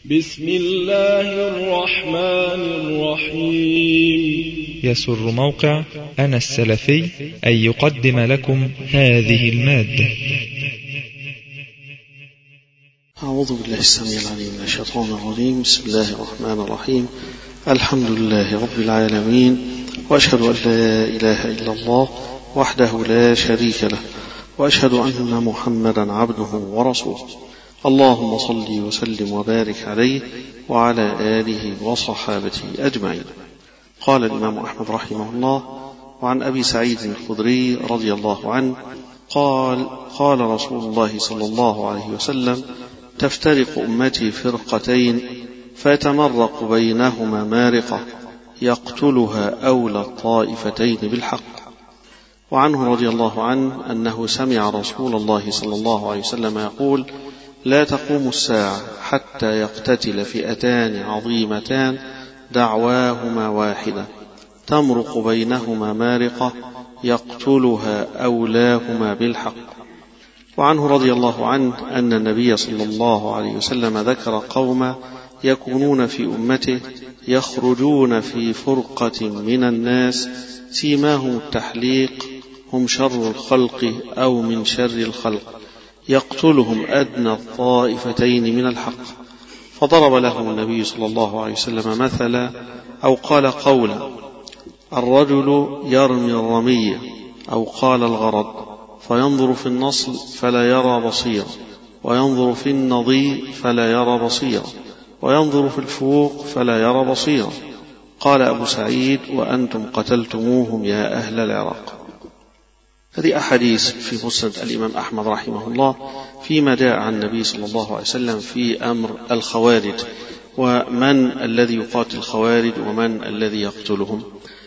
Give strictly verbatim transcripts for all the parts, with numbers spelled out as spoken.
بسم الله الرحمن الرحيم. يسر موقع أنا السلفي أن يقدم لكم هذه المادة. أعوذ بالله السميع العليم من الشيطان الرجيم. بسم الله الرحمن الرحيم. الحمد لله رب العالمين، وأشهد أن لا إله إلا الله وحده لا شريك له، وأشهد أن محمدا عبده ورسوله. اللهم صل وسلم وبارك عليه وعلى آله وصحابته أجمعين. قال الإمام أحمد رحمه الله: وعن أبي سعيد الخدري رضي الله عنه قال: قال رسول الله صلى الله عليه وسلم: تفترق أمتي فرقتين فيتمرق بينهما مارقة يقتلها أولى الطائفتين بالحق. وعنه رضي الله عنه أنه سمع رسول الله صلى الله عليه وسلم يقول: لا تقوم الساعة حتى يقتتل فئتان عظيمتان دعواهما واحدة تمرق بينهما مارقة يقتلها أولاهما بالحق. وعنه رضي الله عنه أن النبي صلى الله عليه وسلم ذكر قوما يكونون في أمته يخرجون في فرقة من الناس سيماهم التحليق، هم شر الخلق أو من شر الخلق، يقتلهم أدنى الطائفتين من الحق. فضرب لهم النبي صلى الله عليه وسلم مثلا أو قال قولا: الرجل يرمي الرمية، أو قال الغرض، فينظر في النصل فلا يرى بصيرا، وينظر في النضي فلا يرى بصيرا، وينظر في الفوق فلا يرى بصيرا. قال أبو سعيد: وأنتم قتلتموهم يا أهل العراق. هذه أحاديث في مسند الإمام أحمد رحمه الله فيما جاء عن النبي صلى الله عليه وسلم في أمر الخوارج، ومن الذي يقاتل الخوارج ومن الذي يقتلهم.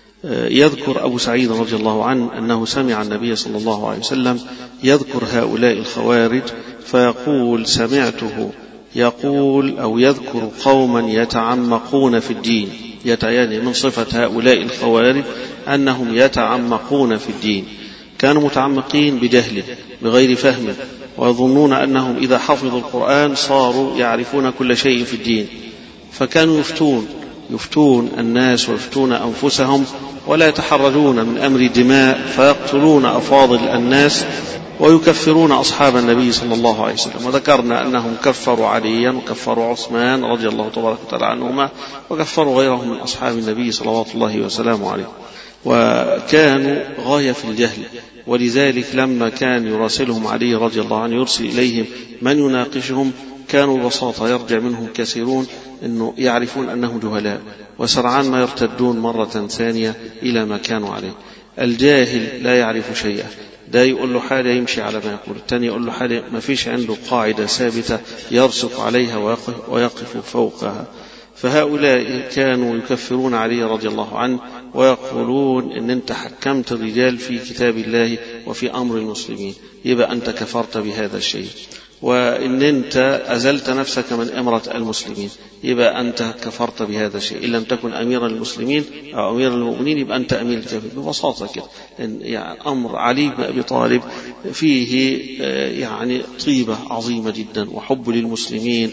يذكر أبو سعيد رضي الله عنه أنه سمع النبي صلى الله عليه وسلم يذكر هؤلاء الخوارج فيقول: سمعته يقول أو يذكر قوما يتعمقون في الدين. يعني من صفة هؤلاء الخوارج أنهم يتعمقون في الدين، كانوا متعمقين بجهل بغير فهم، ويظنون أنهم إذا حفظوا القرآن صاروا يعرفون كل شيء في الدين، فكانوا يفتون يفتون الناس ويفتون أنفسهم ولا يتحرجون من أمر دماء، فيقتلون أفاضل الناس ويكفرون أصحاب النبي صلى الله عليه وسلم. وذكرنا أنهم كفروا عليا وكفروا عثمان رضي الله تبارك وتعالى عنهما، وكفروا غيرهم من أصحاب النبي صلوات الله وسلامه عليه، وكانوا غاية في الجهل. ولذلك لما كان يراسلهم علي رضي الله عنه يرسل إليهم من يناقشهم كانوا ببساطة يرجع منهم كثيرون أنه يعرفون أنهم جهلاء، وسرعان ما يرتدون مرة ثانية إلى ما كانوا عليه. الجاهل لا يعرف شيئا، ده يقول له حاجة يمشي على ما يقول، الثاني يقول له حاجة ما فيش عنده قاعدة ثابتة يرسخ عليها ويقف فوقها. فهؤلاء كانوا يكفرون علي رضي الله عنه ويقولون إن أنت حكمت الرجال في كتاب الله وفي أمر المسلمين، يبقى أنت كفرت بهذا الشيء. وإن أنت أزلت نفسك من أمرة المسلمين، يبقى أنت كفرت بهذا الشيء. إن لم تكن أمير المسلمين أو أمير المؤمنين يبقى أنت أمير الكافرين. ببساطة كده، يعني أمر علي بن أبي طالب فيه يعني طيبة عظيمة جدا وحب للمسلمين،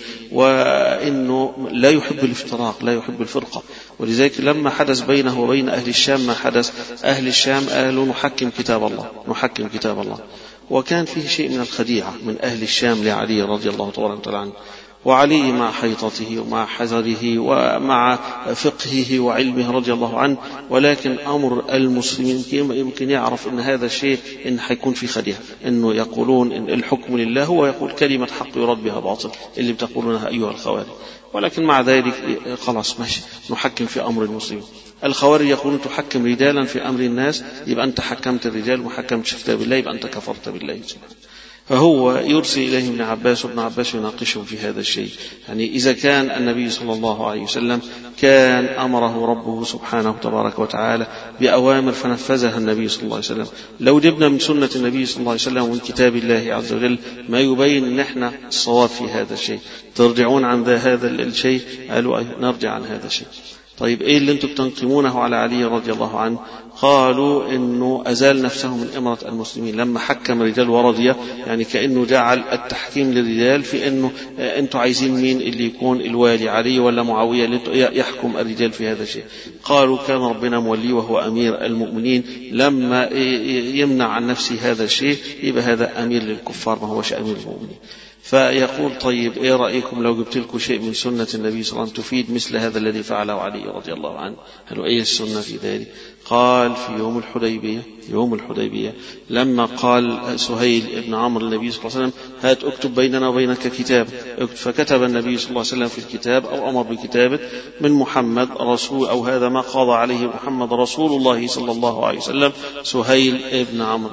وإنه لا يحب الافتراق، لا يحب الفرقة. ولذلك لما حدث بينه وبين أهل الشام ما حدث، أهل الشام قالوا نحكم كتاب الله نحكم كتاب الله وكان فيه شيء من الخديعة من أهل الشام لعلي رضي الله تعالى عنه. وعلي مع حيطته ومع حذره ومع فقهه وعلمه رضي الله عنه، ولكن أمر المسلمين يمكن يعرف أن هذا الشيء إن حيكون في خديعة، إنه يقولون إن الحكم لله، هو يقول كلمة حق يرد بها باطل اللي بتقولونها أيها الخوارج، ولكن مع ذلك خلاص ماشي نحكم في أمر المسلمين. الخوارج يقولون تحكم رجالا في أمر الناس، يبقى أنت حكمت الرجال وحكمت في كتاب الله، يبقى أنت كفرت بالله سبحانه. فهو يرسل إليه ابن عباس، وابن عباس يناقشهم في هذا الشيء. يعني إذا كان النبي صلى الله عليه وسلم كان أمره ربه سبحانه تبارك وتعالى بأوامر فنفذها النبي صلى الله عليه وسلم، لو جبنا من سنة النبي صلى الله عليه وسلم ومن كتاب الله عز وجل ما يبين أن احنا الصواب في هذا الشيء، ترجعون عن هذا الشيء؟ قالوا نرجع عن هذا الشيء. طيب إيه اللي أنتم بتنقمونه على علي رضي الله عنه؟ قالوا إنه أزال نفسه من إمرة المسلمين لما حكم رجال ورضية، يعني كأنه جعل التحكيم للرجال في إنه أنتم عايزين مين اللي يكون الوالي، علي ولا معاوية اللي يحكم الرجال في هذا الشيء. قالوا كان ربنا مولي وهو أمير المؤمنين، لما يمنع عن نفسه هذا الشيء يبقى هذا أمير للكفار ما هوش أمير المؤمنين. فيقول طيب إيه رأيكم لو جبت لكم شيء من سنة النبي صلى الله عليه وسلم تفيد مثل هذا الذي فعله علي رضي الله عنه؟ هل أي السنة في ذلك؟ قال في يوم الحديبية يوم الحديبية لما قال سهيل ابن عمرو النبي صلى الله عليه وسلم هات اكتب بيننا وبينك كتاب، فكتب النبي صلى الله عليه وسلم في الكتاب أو أمر بكتابه من محمد رسول، أو هذا ما قضى عليه محمد رسول الله صلى الله عليه وسلم سهيل ابن عمرو.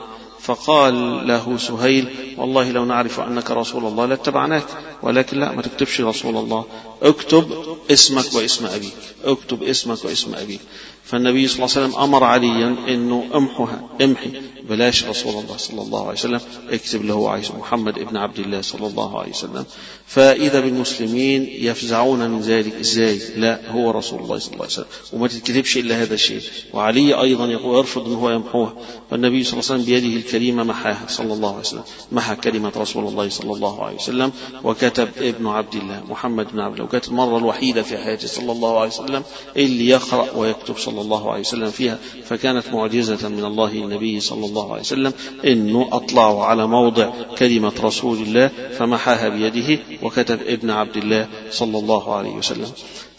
فقال له سهيل والله لو نعرف أنك رسول الله لاتبعناك، ولكن لا، ما تكتبش رسول الله، اكتب اسمك واسم أبيك، اكتب اسمك واسم أبيك. فالنبي صلى الله عليه وسلم أمر عليا أنه امحها امحي بلاش رسول الله صلى الله عليه وسلم، اكتب له عايز محمد ابن عبد الله صلى الله عليه وسلم. فإذا بالمسلمين يفزعون من ذلك، ازاي لا هو رسول الله صلى الله عليه وسلم وما تكتبش إلا هذا الشيء. وعلي أيضا يقول يرفض أنه هو يمحوها، فالنبي صلى الله عليه وسلم بيده الكريمة محاها صلى الله عليه وسلم، محى كلمة رسول الله صلى الله عليه وسلم وكتب ابن عبد الله محمد بن عبد الله. وكانت المرة الوحيدة في حياته صلى الله عليه وسلم اللي يقرأ ويكتب صلى الله عليه وسلم فيها، فكانت معجزة من الله النبي صلى الله عليه وسلم إنه أطلعوا على موضع كلمة رسول الله فمحاها بيده وكتب ابن عبد الله صلى الله عليه وسلم.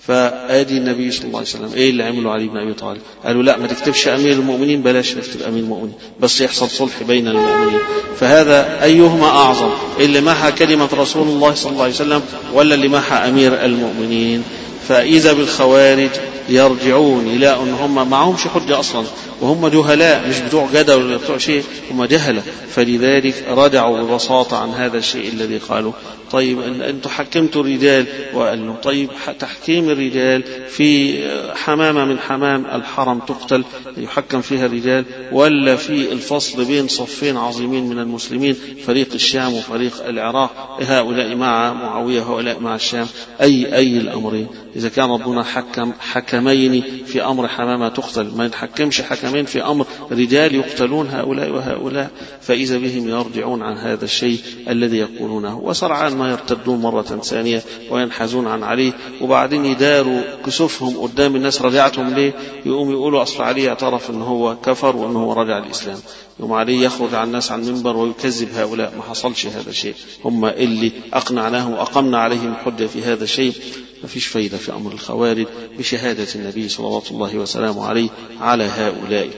فآدي النبي صلى الله عليه وسلم إيه اللي عملوا علي بن أبي طالب؟ قالوا لا ما تكتبش أمير المؤمنين، بلاش نكتب أمير المؤمنين بس يحصل صلح بين المؤمنين. فهذا أيهما أعظم، اللي محى كلمة رسول الله صلى الله عليه وسلم ولا اللي محى أمير المؤمنين؟ فإذا بالخوارج يرجعون إلى أن هم معهمش حجة أصلا، وهم جهلاء مش بتوع جدل ولا بتوع شيء، هم جهلة، فلذلك رجعوا ببساطة عن هذا الشيء الذي قالوا. طيب أنتم حكمتوا الرجال، وقال له طيب تحكيم الرجال في حمامة من حمام الحرم تقتل يحكم فيها الرجال، ولا في الفصل بين صفين عظيمين من المسلمين فريق الشام وفريق العراق، هؤلاء مع معاوية هؤلاء مع الشام، أي أي الأمرين؟ إذا كان ربنا حكم حكمين في أمر حمامة تقتل، ما يتحكمش حكمين في أمر رجال يقتلون هؤلاء وهؤلاء؟ فإذا بهم يرجعون عن هذا الشيء الذي يقولونه، وسرعان ما يرتدون مرة ثانية وينحازون عن علي، وبعدين يداروا كسوفهم قدام الناس. رجعتهم ليه؟ يقوم يقولوا أصل علي اعترف أنه هو كفر وأنه هو رجع الإسلام، يوم علي يخرج عن الناس عن المنبر ويكذب هؤلاء. ما حصلش هذا الشيء، هم اللي أقنعناهم وأقمنا عليهم الحجة في هذا الشيء. ما فيش فايدة في أمر الخوارج بشهادة النبي صلى الله وسلامه عليه على هؤلاء.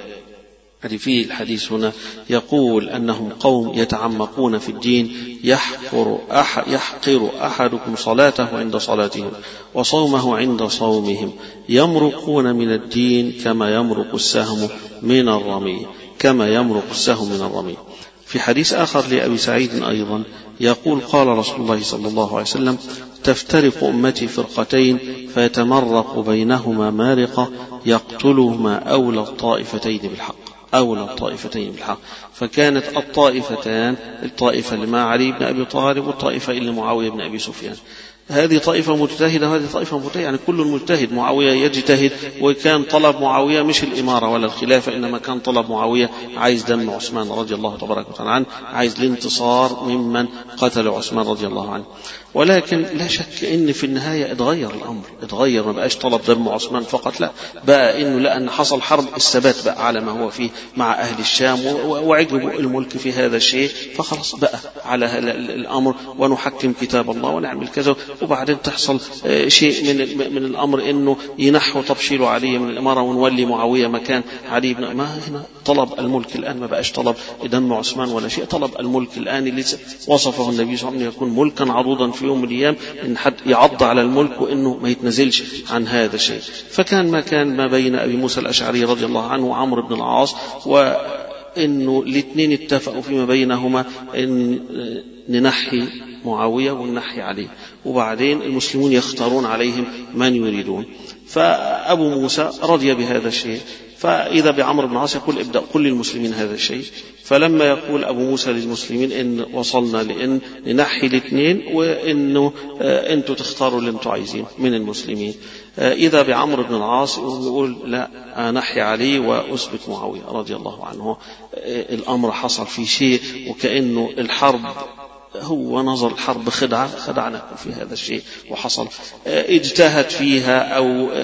في الحديث هنا يقول أنهم قوم يتعمقون في الدين، يحقر, أح يحقر أحدكم صلاته عند صلاتهم وصومه عند صومهم، يمرقون من الدين كما يمرق السهم من الرمي كما يمرق السهم من الرمي. في حديث آخر لأبي سعيد أيضا يقول قال رسول الله صلى الله عليه وسلم تفترق أمتي فرقتين فيتمرق بينهما مارقة يقتلهما أولى الطائفتين بالحق أولى الطائفتين بالحق. فكانت الطائفتان الطائفة اللي مع علي بن أبي طالب والطائفة اللي معاوية بن أبي سفيان. هذه طائفة مجتهدة وهذه طائفة مجتهدة، يعني كل المجتهد. معاوية يجتهد، وكان طلب معاوية مش الإمارة ولا الخلافة، إنما كان طلب معاوية عايز دم عثمان رضي الله تبارك وتعالى عنه، عايز الانتصار ممن قتل عثمان رضي الله عنه. ولكن لا شك إن في النهاية اتغير الأمر، اتغير، ما بقاش طلب دم عثمان فقط، لا بقى إنه لأن حصل حرب الثبات بقى على ما هو فيه مع أهل الشام وعجبوا الملك في هذا الشيء، فخلص بقى على الأمر ونحكم كتاب الله ونعمل كذا. وبعدين تحصل شيء من من الأمر إنه ينحوا تبشير علي من الإمارة ونولي معاوية مكان علي بن. ما هنا طلب الملك الآن، ما بقاش طلب دم عثمان ولا شيء، طلب الملك الآن اللي وصفه النبي صلى الله عليه وسلم يكون ملكا عضوضا في يوم من الأيام، إن حد يعض على الملك وإنه ما يتنزلش عن هذا الشيء. فكان ما كان ما بين أبي موسى الأشعري رضي الله عنه وعمرو بن العاص، وإنه الاثنين اتفقوا فيما بينهما إن ننحي معاوية وننحي عليه، وبعدين المسلمون يختارون عليهم من يريدون. فأبو موسى رضي بهذا الشيء، فإذا بعمرو بن العاص يقول ابدأ قل للمسلمين هذا الشيء. فلما يقول أبو موسى للمسلمين إن وصلنا لأن ننحي الاثنين وإنه أنتوا تختاروا اللي أنتوا عايزين من المسلمين، إذا بعمرو بن العاص يقول لا أنحي علي وأثبت معاوية رضي الله عنه. الأمر حصل في شيء وكأنه الحرب هو نظر الحرب خدعة خدعناكم في هذا الشيء وحصل، اجتهد فيها أو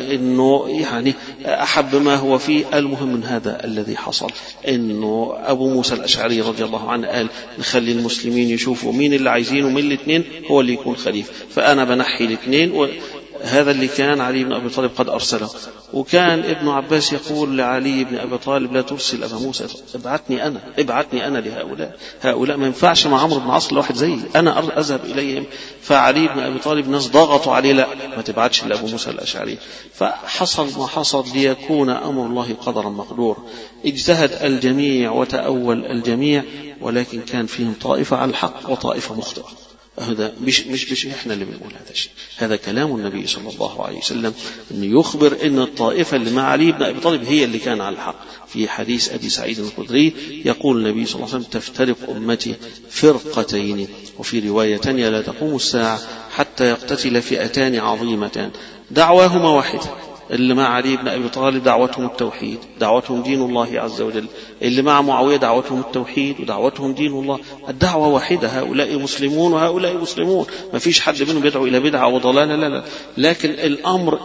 إنه يعني أحب ما هو فيه. المهم من هذا الذي حصل إنه أبو موسى الأشعري رضي الله عنه قال نخلي المسلمين يشوفوا مين اللي عايزينه من الاثنين هو اللي يكون خليفة، فأنا بنحي الاثنين. وهذا اللي كان علي بن أبي طالب قد أرسله. وكان ابن عباس يقول لعلي بن أبي طالب لا ترسل أبا موسى، ابعتني أنا ابعتني أنا لهؤلاء، هؤلاء ما ينفعش مع عمرو بن العاص لواحد زيي، أنا أذهب إليهم. فعلي بن أبي طالب ناس ضغطوا عليه لا ما تبعتش لأبو موسى الأشعري. فحصل ما حصل ليكون أمر الله قدرا مقدور. اجتهد الجميع وتأول الجميع، ولكن كان فيهم طائفة على الحق وطائفة مخطئة. هذا مش مش مش احنا اللي بنقول هذا الشيء، هذا كلام النبي صلى الله عليه وسلم انه يخبر ان الطائفه اللي مع علي بن ابي طالب هي اللي كان على الحق. في حديث ابي سعيد الخدري يقول النبي صلى الله عليه وسلم تفترق امتي فرقتين، وفي روايه ثانيه لا تقوم الساعه حتى يقتتل فئتان عظيمتان دعواهما واحده. اللي مع علي بن أبي طالب دعوتهم التوحيد، دعوتهم دين الله عز وجل. اللي مع معاوية دعوتهم التوحيد ودعوتهم دين الله. الدعوة واحدة، هؤلاء مسلمون وهؤلاء مسلمون، ما فيش حد منهم يدعو إلى بدعة وضلالة، لا لا. لكن الأمر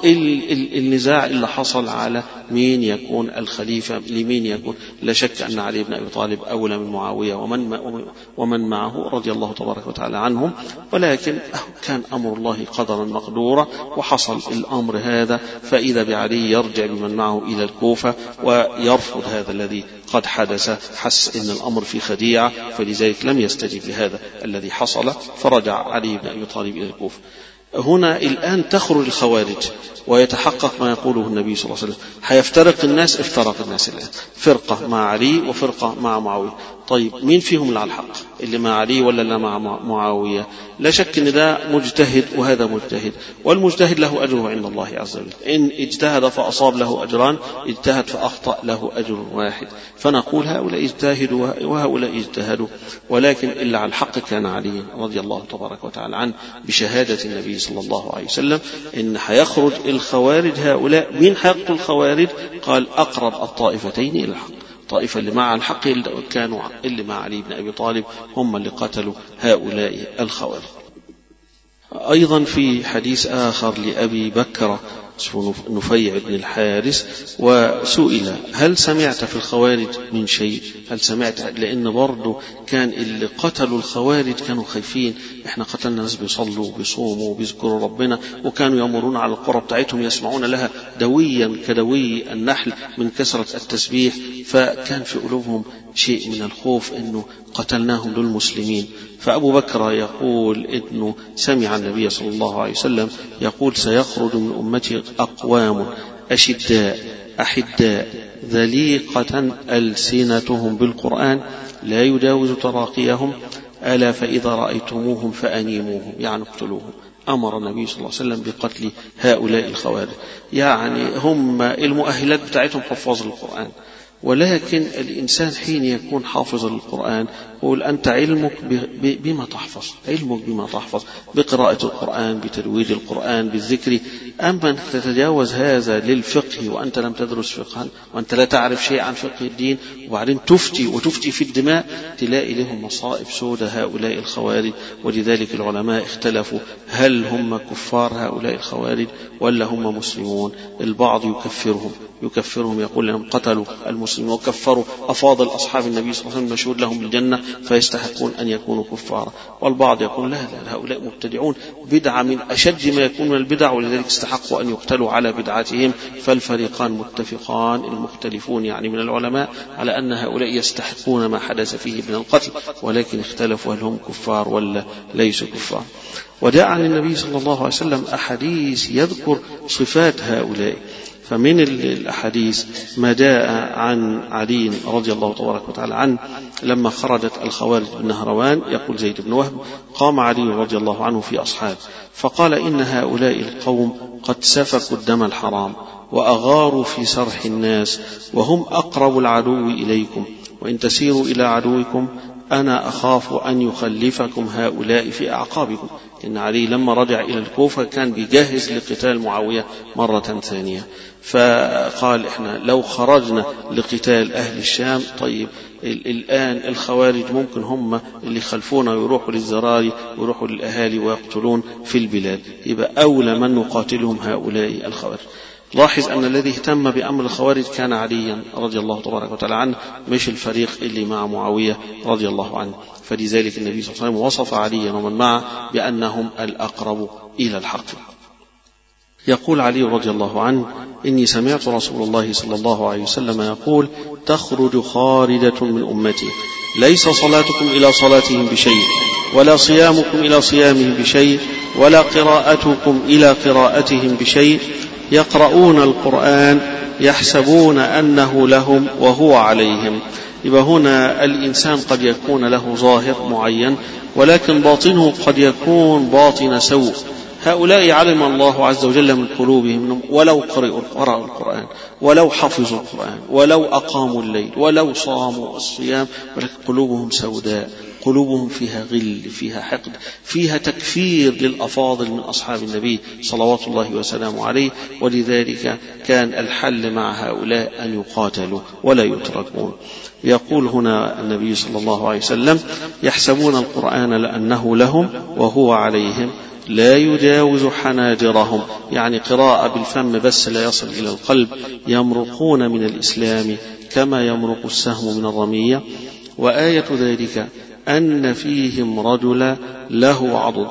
النزاع اللي حصل على مين يكون الخليفة لمين يكون. لا شك أن علي بن أبي طالب أولى من معاوية ومن ومن معه رضي الله تبارك وتعالى عنهم، ولكن كان أمر الله قدرا مقدورا وحصل الأمر هذا. فإذا إذا بعلي يرجع بمن معه إلى الكوفة ويرفض هذا الذي قد حدث، حس إن الأمر في خديعة، فلذلك لم يستجب لهذا الذي حصل، فرجع علي بن أبي طالب إلى الكوفة. هنا الآن تخرج الخوارج ويتحقق ما يقوله النبي صلى الله عليه وسلم، حيفترق الناس. افترق الناس الآن، فرقة مع علي وفرقة مع معاوية. طيب مين فيهم اللي على الحق، اللي مع علي ولا اللي مع معاوية؟ لا شك ان ده مجتهد وهذا مجتهد، والمجتهد له أجره عند الله عز وجل. إن اجتهد فأصاب له أجران، اجتهد فأخطأ له أجر واحد. فنقول هؤلاء اجتهدوا وهؤلاء اجتهدوا، ولكن إلا على الحق كان علي رضي الله تبارك وتعالى عنه بشهادة النبي صلى الله عليه وسلم إن حيخرج الخوارج. هؤلاء مين حيقتل الخوارج؟ قال أقرب الطائفتين إلى الحق. الطائفة اللي مع الحق كانوا اللي مع علي بن أبي طالب هم اللي قتلوا هؤلاء الخوارج. أيضا في حديث آخر لأبي بكر نفيع بن الحارث وسئل هل سمعت في الخوارج من شيء؟ هل سمعت؟ لأن برضو كان اللي قتلوا الخوارج كانوا خايفين، احنا قتلنا ناس بيصلوا وبيصوموا وبيذكروا ربنا، وكانوا يمرون على القرى بتاعتهم يسمعون لها دويا كدوي النحل من كثرة التسبيح، فكان في قلوبهم شيء من الخوف انه قتلناهم للمسلمين. فأبو بكر يقول إنه سمع النبي صلى الله عليه وسلم يقول سيخرج من أمتي أقوام أشداء أحداء ذليقة ألسنتهم بالقرآن لا يجاوز تراقيهم، ألا فإذا رأيتموهم فأنيموهم، يعني اقتلوهم. أمر النبي صلى الله عليه وسلم بقتل هؤلاء الخوارج. يعني هم المؤهلات بتاعتهم حفاظ القرآن، ولكن الإنسان حين يكون حافظ للقرآن يقول أنت علمك بما تحفظ، علمك بما تحفظ بقراءة القرآن بترويج القرآن بالذكر. أما أنك تتجاوز هذا للفقه وأنت لم تدرس فقها وأنت لا تعرف شيء عن فقه الدين، وبعدين تفتي وتفتي في الدماء، تلاقي لهم مصائب سودة هؤلاء الخوارج. ولذلك العلماء اختلفوا هل هم كفار هؤلاء الخوارج ولا هم مسلمون. البعض يكفرهم يكفرهم يقول لهم قتلوا المسلمين وكفروا أفاضل أصحاب النبي صلى الله عليه وسلم مشهود لهم بالجنة فيستحقون أن يكونوا كفارا. والبعض يقول لا لا هؤلاء مبتدعون بدعة من أشد ما يكون من البدع، ولذلك استحقوا أن يقتلوا على بدعتهم. فالفريقان متفقان، المختلفون يعني من العلماء، على أن هؤلاء يستحقون ما حدث فيه من القتل، ولكن اختلفوا هل هم كفار ولا ليسوا كفار. وجاء عن النبي صلى الله عليه وسلم أحاديث يذكر صفات هؤلاء. فمن الأحاديث ما جاء عن علي رضي الله تبارك وتعالى عنه لما خرجت الخوارج بالنهروان، يقول زيد بن وهب قام علي رضي الله عنه في أصحاب فقال إن هؤلاء القوم قد سفكوا الدم الحرام وأغاروا في سرح الناس وهم أقرب العدو إليكم، وإن تسيروا إلى عدوكم أنا أخاف أن يخلفكم هؤلاء في أعقابكم. إن علي لما رجع إلى الكوفة كان بيجهز لقتال معاوية مرة ثانية، فقال إحنا لو خرجنا لقتال أهل الشام طيب الآن الخوارج ممكن هم اللي خلفونا ويروحوا للزراري ويروحوا للأهالي ويقتلون في البلاد، يبقى أولى من نقاتلهم هؤلاء الخوارج. لاحظ أن الذي اهتم بأمر الخوارج كان عليا رضي الله تبارك وتعالى عنه، مش الفريق اللي مع معاوية رضي الله عنه. فلذلك النبي صلى الله عليه وسلم وصف عليا ومن معه بأنهم الأقرب إلى الحق. يقول علي رضي الله عنه: إني سمعت رسول الله صلى الله عليه وسلم يقول: تخرج خاردة من أمتي ليس صلاتكم إلى صلاتهم بشيء ولا صيامكم إلى صيامهم بشيء ولا قراءتكم إلى قراءتهم بشيء، يقرؤون القرآن يحسبون أنه لهم وهو عليهم. يبقى هنا الإنسان قد يكون له ظاهر معين ولكن باطنه قد يكون باطن سوء. هؤلاء علم الله عز وجل من قلوبهم ولو قرأوا القرآن ولو حفظوا القرآن ولو أقاموا الليل ولو صاموا الصيام، ولكن قلوبهم سوداء، قلوبهم فيها غل، فيها حقد، فيها تكفير للأفاضل من أصحاب النبي صلوات الله وسلامه عليه. ولذلك كان الحل مع هؤلاء أن يقاتلوا ولا يتركون. يقول هنا النبي صلى الله عليه وسلم: يحسبون القرآن لأنه لهم وهو عليهم لا يجاوز حناجرهم، يعني قراءة بالفم بس لا يصل إلى القلب. يمرقون من الإسلام كما يمرق السهم من الرمية. وآية ذلك أن فيهم رجلا له عضد.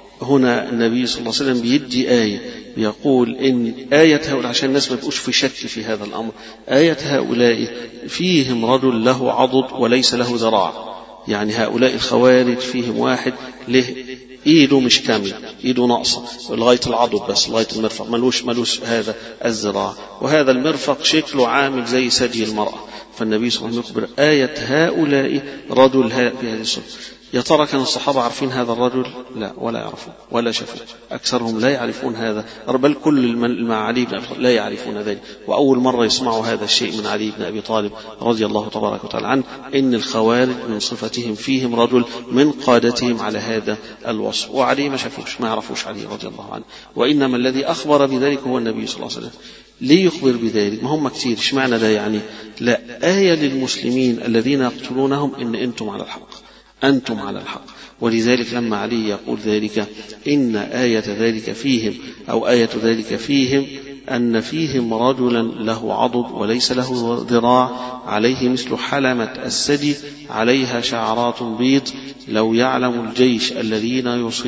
هنا النبي صلى الله عليه وسلم بيدي آية، بيقول إن آية هؤلاء عشان الناس ما تبقوش في شك في هذا الأمر، آية هؤلاء فيهم رجل له عضد وليس له ذراع، يعني هؤلاء الخوارج فيهم واحد له ايده مش كامل، ايده ناقصه لغايه العضد بس لغايه المرفق، ملوش ملوش هذا الذراع، وهذا المرفق شكله عامل زي ثدي المراه. فالنبي صلى الله عليه وسلم يخبر آية هؤلاء رجل بهذه الصفة. يا ترى كان الصحابة عارفين هذا الرجل؟ لا، ولا يعرفون ولا شافوا، أكثرهم لا يعرفون هذا، بل كل من مع علي بن أبي طالب لا يعرفون ذلك. وأول مرة يسمعوا هذا الشيء من علي بن أبي طالب رضي الله تبارك وتعالى عنه، إن الخوارج من صفتهم فيهم رجل من قادتهم على هذا الوصف. وعلي ما شافوش، ما يعرفوش علي رضي الله عنه، وإنما الذي أخبر بذلك هو النبي صلى الله عليه وسلم. ليه يخبر بذلك؟ ما هم كتير، ايش معنى ده يعني؟ لا، آية للمسلمين الذين يقتلونهم إن أنتم على الحق، أنتم على الحق. ولذلك لما علي يقول ذلك إن آية ذلك فيهم أو آية ذلك فيهم أن فيهم رجلا له عضد وليس له ذراع، عليه مثل حلمة الثدي، عليها شعرات بيض، لو يعلم الجيش الذين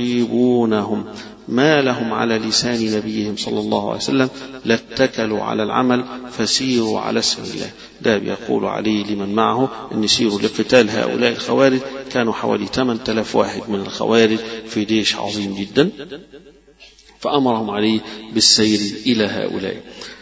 يصيبونهم ما لهم على لسان نبيهم صلى الله عليه وسلم لاتكلوا على العمل فسيروا على اسم الله. ده بيقول علي لمن معه أن يسيروا لقتال هؤلاء الخوارج. كانوا حوالي ثمانية آلاف واحد من الخوارج في جيش عظيم جدا، فأمرهم علي بالسير إلى هؤلاء.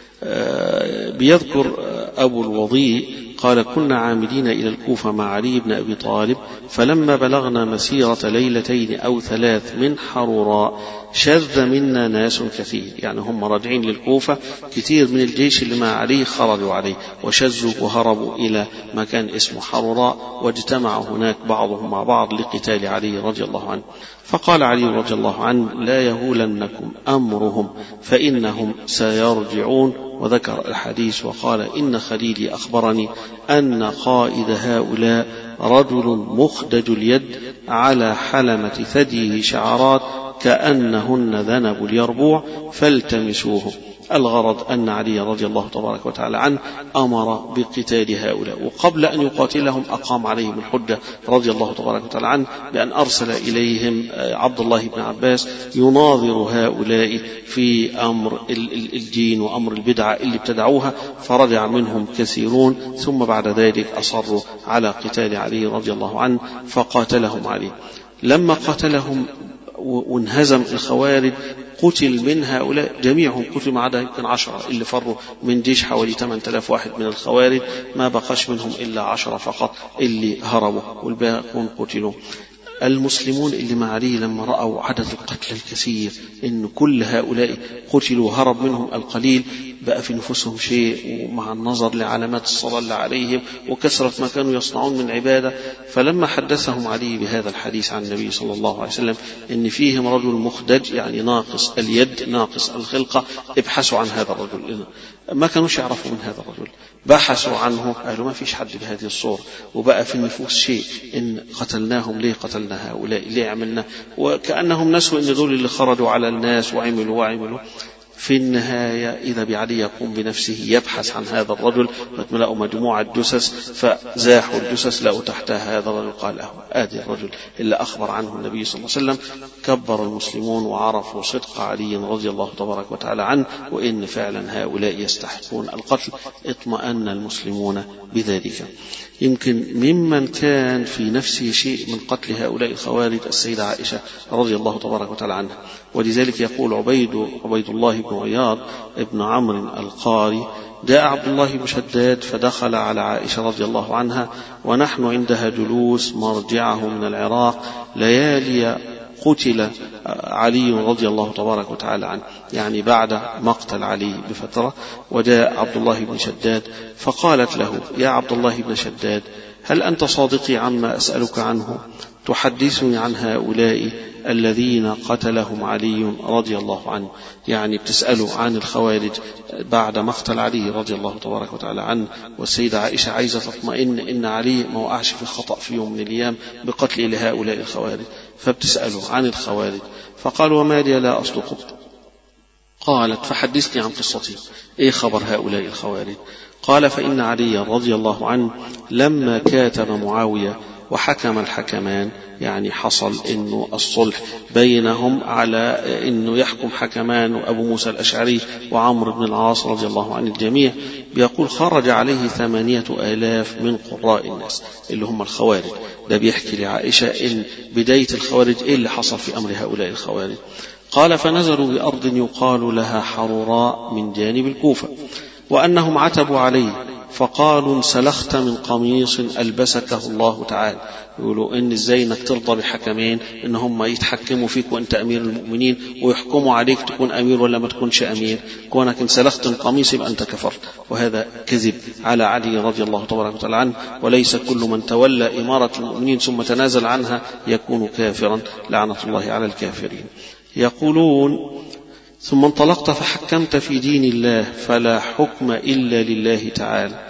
بيذكر أبو الوضيء قال: كنا عامدين إلى الكوفة مع علي بن أبي طالب، فلما بلغنا مسيرة ليلتين أو ثلاث من حروراء شذ منا ناس كثير، يعني هم راجعين للكوفة، كثير من الجيش اللي مع علي خرجوا عليه وشذوا وهربوا إلى مكان اسمه حروراء، واجتمع هناك بعضهم مع بعض لقتال علي رضي الله عنه. فقال علي رضي الله عنه: لا يهولنكم أمرهم فإنهم سيرجعون. وذكر الحديث وقال: إن خليلي أخبرني أن قائد هؤلاء رجل مخدج اليد على حلمة ثديه شعرات كأنهن ذنب اليربوع فالتمسوه. الغرض أن علي رضي الله تبارك وتعالى عنه أمر بقتال هؤلاء، وقبل أن يقاتلهم أقام عليهم الحجة رضي الله تبارك وتعالى عنه بأن أرسل إليهم عبد الله بن عباس يناظر هؤلاء في أمر الدين وأمر البدعة اللي ابتدعوها، فرجع منهم كثيرون، ثم بعد ذلك أصروا على قتال علي رضي الله عنه فقاتلهم علي. لما قاتلهم وانهزم الخوارج قتل من هؤلاء جميعهم، قتل ما عدا يمكن عشرة اللي فروا من جيش حوالي ثمانية آلاف واحد من الخوارج، ما بقاش منهم إلا عشرة فقط اللي هربوا والباقون قتلوا. المسلمون اللي مع علي لما رأوا عدد القتل الكثير، إن كل هؤلاء قتلوا هرب منهم القليل، بقى في نفوسهم شيء، ومع النظر لعلامات الصلاة اللي عليهم وكثرة ما كانوا يصنعون من عبادة. فلما حدثهم علي بهذا الحديث عن النبي صلى الله عليه وسلم إن فيهم رجل مخدج يعني ناقص اليد ناقص الخلقة، ابحثوا عن هذا الرجل. ما كانوش يعرفوا من هذا الرجل، بحثوا عنه، قالوا ما فيش حد بهذه الصورة. وبقى في النفوس شيء، إن قتلناهم ليه قتلنا هؤلاء، ليه عملنا، وكأنهم نسوا إن دول اللي خرجوا على الناس وعملوا وعملوا. في النهاية إذا بعلي يقوم بنفسه يبحث عن هذا الرجل، فتملأوا مجموعة جثث، فزاحوا الجثث لقوا تحتها هذا الرجل، قال أهو آدي الرجل اللي أخبر عنه النبي صلى الله عليه وسلم. كبر المسلمون وعرفوا صدق علي رضي الله تبارك وتعالى عنه، وإن فعلا هؤلاء يستحقون القتل. اطمأن المسلمون بذلك. يمكن ممن كان في نفسه شيء من قتل هؤلاء الخوارج السيدة عائشة رضي الله تبارك وتعالى عنها. ولذلك يقول عبيد, عبيد الله بن عياض ابن عمرو القاري: جاء عبد الله بن شداد فدخل على عائشة رضي الله عنها ونحن عندها جلوس مرجعه من العراق ليالي قتل علي رضي الله تبارك وتعالى عنه، يعني بعد مقتل علي بفترة. وجاء عبد الله بن شداد فقالت له: يا عبد الله بن شداد، هل أنت صادقي عما أسألك عنه؟ تحدثني عن هؤلاء الذين قتلهم علي رضي الله عنه، يعني بتسأله عن الخوارج بعد مقتل علي رضي الله تبارك وتعالى عنه. والسيدة عائشة عايزة تطمئن إن علي ما وقعش في خطأ في يوم من الأيام بقتل لهؤلاء الخوارج، فبتسأله عن الخوارج. فقال: وما لي لا أصدق؟ قالت: فحدثني عن قصتي، إيه خبر هؤلاء الخوارج؟ قال: فإن علي رضي الله عنه لما كاتب معاوية وحكم الحكمان، يعني حصل إنه الصلح بينهم على إنه يحكم حكمان أبو موسى الأشعري وعمرو بن العاص رضي الله عن الجميع، بيقول: خرج عليه ثمانية آلاف من قراء الناس اللي هم الخوارج. ده بيحكي لعائشة إن بداية الخوارج إيه اللي حصل في أمر هؤلاء الخوارج. قال: فنزلوا بأرض يقال لها حروراء من جانب الكوفة، وأنهم عتبوا عليه فقالوا: انسلخت من قميص ألبسكه الله تعالى. يقولوا إن إزاي إنك ترضى بحكمين إن هم يتحكموا فيك وأنت أمير المؤمنين ويحكموا عليك تكون أمير ولا ما تكونش أمير، كونك انسلخت من قميص يبقى أنت كفرت. وهذا كذب على علي رضي الله تبارك وتعالى عنه، وليس كل من تولى إمارة المؤمنين ثم تنازل عنها يكون كافرا، لعنة الله على الكافرين. يقولون: ثم انطلقت فحكمت في دين الله فلا حكم إلا لله تعالى،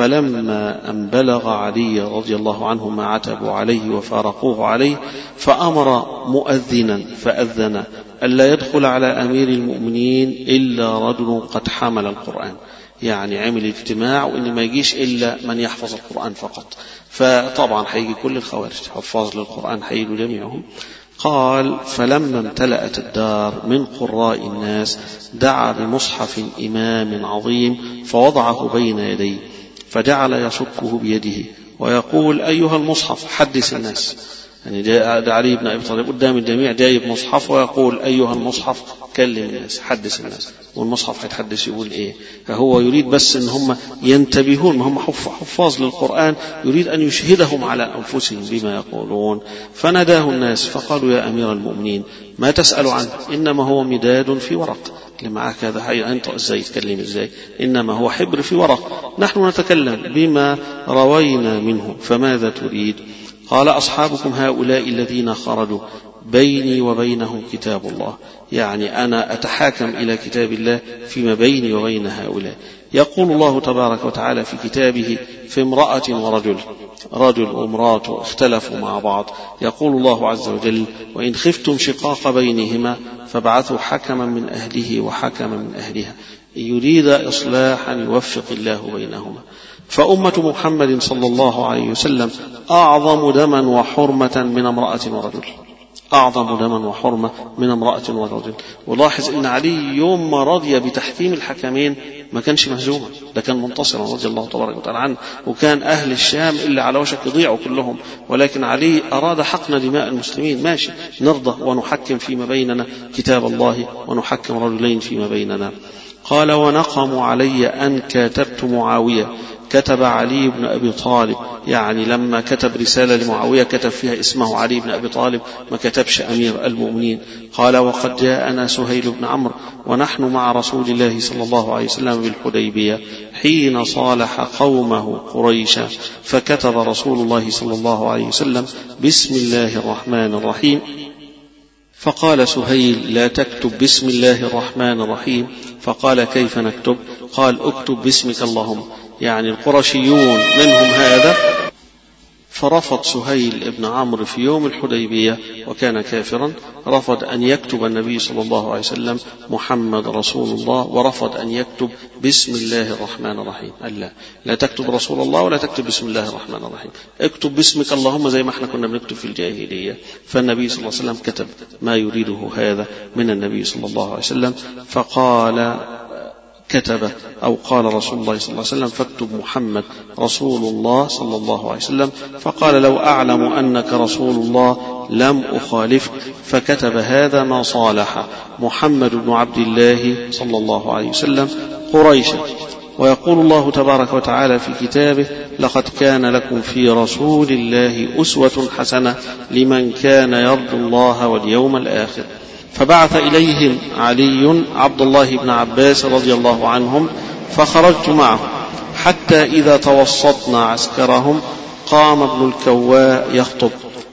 فلما أن بلغ علي رضي الله عنه ما عتبوا عليه وفارقوه عليه فأمر مؤذنا فأذن ألا يدخل على أمير المؤمنين إلا رجل قد حمل القرآن، يعني عمل اجتماع وإن ما يجيش إلا من يحفظ القرآن فقط. فطبعا هيجي كل الخوارج حفاظ للقرآن هيجوا جميعهم. قال: فلما امتلأت الدار من قراء الناس دعا بمصحف إمام عظيم فوضعه بين يديه، فجعل يشكه بيده ويقول: أيها المصحف حدث الناس. يعني ده علي بن أبي طالب قدام الجميع جايب مصحف ويقول: أيها المصحف كلم الناس حدث الناس. والمصحف هيتحدث يقول إيه؟ فهو يريد بس أن هم ينتبهون، هم حفاظ للقرآن، يريد أن يشهدهم على أنفسهم بما يقولون. فناداه الناس فقالوا: يا أمير المؤمنين ما تسأل عنه؟ إنما هو مداد في ورق. اللي معك هذا حي أنت إزاي تكلم إزاي؟ إنما هو حبر في ورق، نحن نتكلم بما روينا منه، فماذا تريد؟ قال: أصحابكم هؤلاء الذين خرجوا بيني وبينهم كتاب الله، يعني أنا أتحاكم إلى كتاب الله فيما بيني وبين هؤلاء. يقول الله تبارك وتعالى في كتابه: في امرأة ورجل، رجل وامرأة اختلفوا مع بعض، يقول الله عز وجل: وإن خفتم شقاق بينهما فابعثوا حكما من أهله وحكما من أهلها. يريد إصلاحا يوفق الله بينهما. فأمة محمد صلى الله عليه وسلم أعظم دما وحرمة من امرأة ورجل، أعظم دما وحرمة من امرأة ورجل. ولاحظ إن علي يوم ما رضي بتحكيم الحكمين ما كانش مهزوما، ده كان منتصرا رضي الله تبارك وتعالى عنه، وكان أهل الشام إلا على وشك يضيعوا كلهم، ولكن علي أراد حقن دماء المسلمين. ماشي نرضى ونحكم فيما بيننا كتاب الله ونحكم رجلين فيما بيننا. قال ونقموا علي أن كاتبت معاوية. كتب علي بن أبي طالب، يعني لما كتب رسالة لمعاوية كتب فيها اسمه علي بن أبي طالب، ما كتبش أمير المؤمنين. قال وقد جاءنا سهيل بن عمرو ونحن مع رسول الله صلى الله عليه وسلم بالحديبية حين صالح قومه قريشا، فكتب رسول الله صلى الله عليه وسلم بسم الله الرحمن الرحيم. فقال سهيل لا تكتب بسم الله الرحمن الرحيم. فقال كيف نكتب؟ قال اكتب باسمك اللهم، يعني القرشيون منهم هذا. فرفض سهيل بن عمرو في يوم الحديبية وكان كافرا، رفض أن يكتب النبي صلى الله عليه وسلم محمد رسول الله، ورفض أن يكتب بسم الله الرحمن الرحيم. قال لا، لا تكتب رسول الله ولا تكتب بسم الله الرحمن الرحيم، اكتب باسمك اللهم زي ما احنا كنا بنكتب في الجاهلية. فالنبي صلى الله عليه وسلم كتب ما يريده هذا من النبي صلى الله عليه وسلم. فقال كتب أو قال رسول الله صلى الله عليه وسلم فاكتب محمد رسول الله صلى الله عليه وسلم. فقال لو أعلم أنك رسول الله لم أخالفك. فكتب هذا ما صالح محمد بن عبد الله صلى الله عليه وسلم قريشا. ويقول الله تبارك وتعالى في كتابه لقد كان لكم في رسول الله أسوة حسنة لمن كان يرجو الله واليوم الآخر. فبعث إليهم علي عبد الله بن عباس رضي الله عنهم، فخرجت معه حتى إذا توسطنا عسكرهم قام ابن الكواء يخطب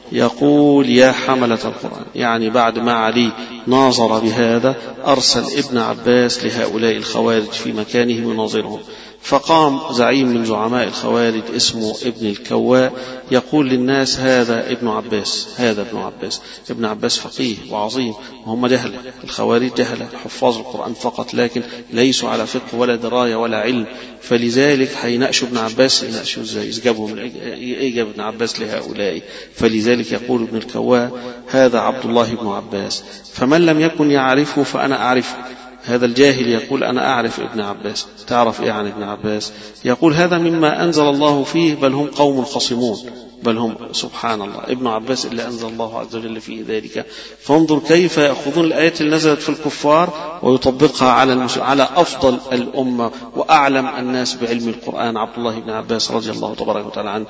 يقول يا حملة القرآن، يعني بعد ما علي ناظر بهذا أرسل ابن عباس لهؤلاء الخوارج في مكانهم يناظرهم. فقام زعيم من زعماء الخوارج اسمه ابن الكواء يقول للناس هذا ابن عباس، هذا ابن عباس. ابن عباس فقيه وعظيم، وهم جهلة، الخوارج جهلة حفاظ القرآن فقط، لكن ليسوا على فقه ولا دراية ولا علم. فلذلك حينأشوا ابن عباس، ينأشوا ازاي؟ يجابهم ايه جاب ابن عباس لهؤلاء؟ فلذلك يقول ابن الكواء هذا عبد الله بن عباس، فمن لم يكن يعرفه فأنا أعرفه. هذا الجاهل يقول أنا أعرف ابن عباس. تعرف إيه عن ابن عباس؟ يقول هذا مما أنزل الله فيه، بل هم قوم خصمون، بل هم سبحان الله ابن عباس إلا أنزل الله عز وجل فيه ذلك. فانظر كيف يأخذون الآيات اللي نزلت في الكفار ويطبقها على على أفضل الأمة وأعلم الناس بعلم القرآن عبد الله بن عباس رضي الله تبارك وتعالى عنه.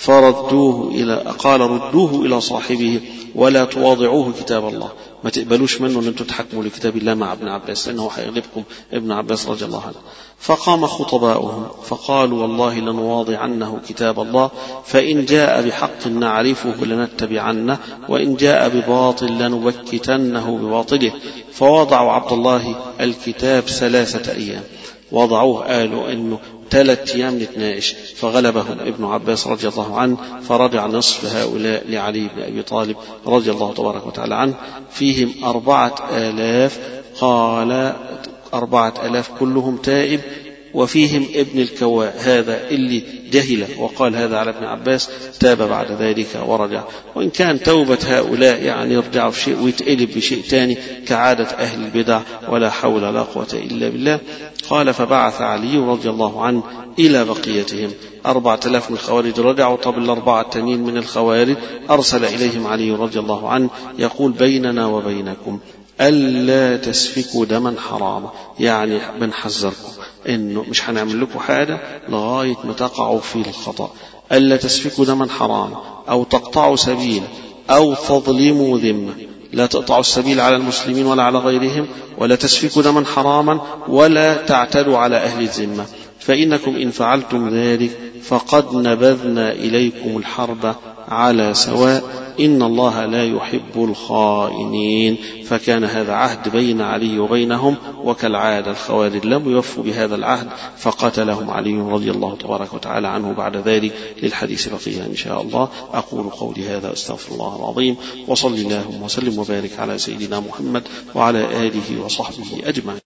فردوه إلى قال ردوه إلى صاحبه ولا تواضعوه كتاب الله، ما تقبلوش منه أن أنتم تحكموا لكتاب الله مع ابن عباس لأنه حيغلبكم ابن عباس رضي الله عنه. فقام خطباؤهم فقالوا والله لنواضعنه كتاب الله، فإن جاء بحق نعرفه لنتبعنه، وإن جاء بباطل لنبكتنه بباطله. فوضعوا عبد الله الكتاب ثلاثة أيام، وضعوه قالوا إنه ثلاث أيام نتناقش. فغلبهم ابن عباس رضي الله عنه، فرجع نصف هؤلاء لعلي بن أبي طالب رضي الله تبارك وتعالى عنه، فيهم أربعة آلاف. قال أربعة آلاف كلهم تائب، وفيهم ابن الكواء هذا اللي جهل وقال هذا على ابن عباس، تاب بعد ذلك ورجع. وإن كان توبة هؤلاء يعني يرجعوا في شيء ويتقلب بشيء تاني كعادة أهل البدع، ولا حول ولا قوة إلا بالله. قال فبعث علي رضي الله عنه إلى بقيتهم، أربعة آلاف من الخوارج رجعوا، طب الأربعة التانيين من الخوارج أرسل إليهم علي رضي الله عنه يقول بيننا وبينكم ألا تسفكوا دما حراما، يعني بنحذركم إنه مش هنعمل لكم حاجة لغاية ما تقعوا في الخطأ. ألا تسفكوا دما حراما أو تقطعوا سبيل أو تظلموا ذمة، لا تقطعوا السبيل على المسلمين ولا على غيرهم، ولا تسفكوا دما حراما، ولا تعتدوا على أهل الذمة، فإنكم إن فعلتم ذلك فقد نبذنا إليكم الحرب على سواء، إن الله لا يحب الخائنين. فكان هذا عهد بين علي وبينهم، وكالعادة الخوارج لم يوفوا بهذا العهد فقتلهم علي رضي الله تبارك وتعالى عنه بعد ذلك. للحديث بقية إن شاء الله. أقول قولي هذا أستغفر الله العظيم، وصلي اللهم وسلم وبارك على سيدنا محمد وعلى آله وصحبه أجمعين.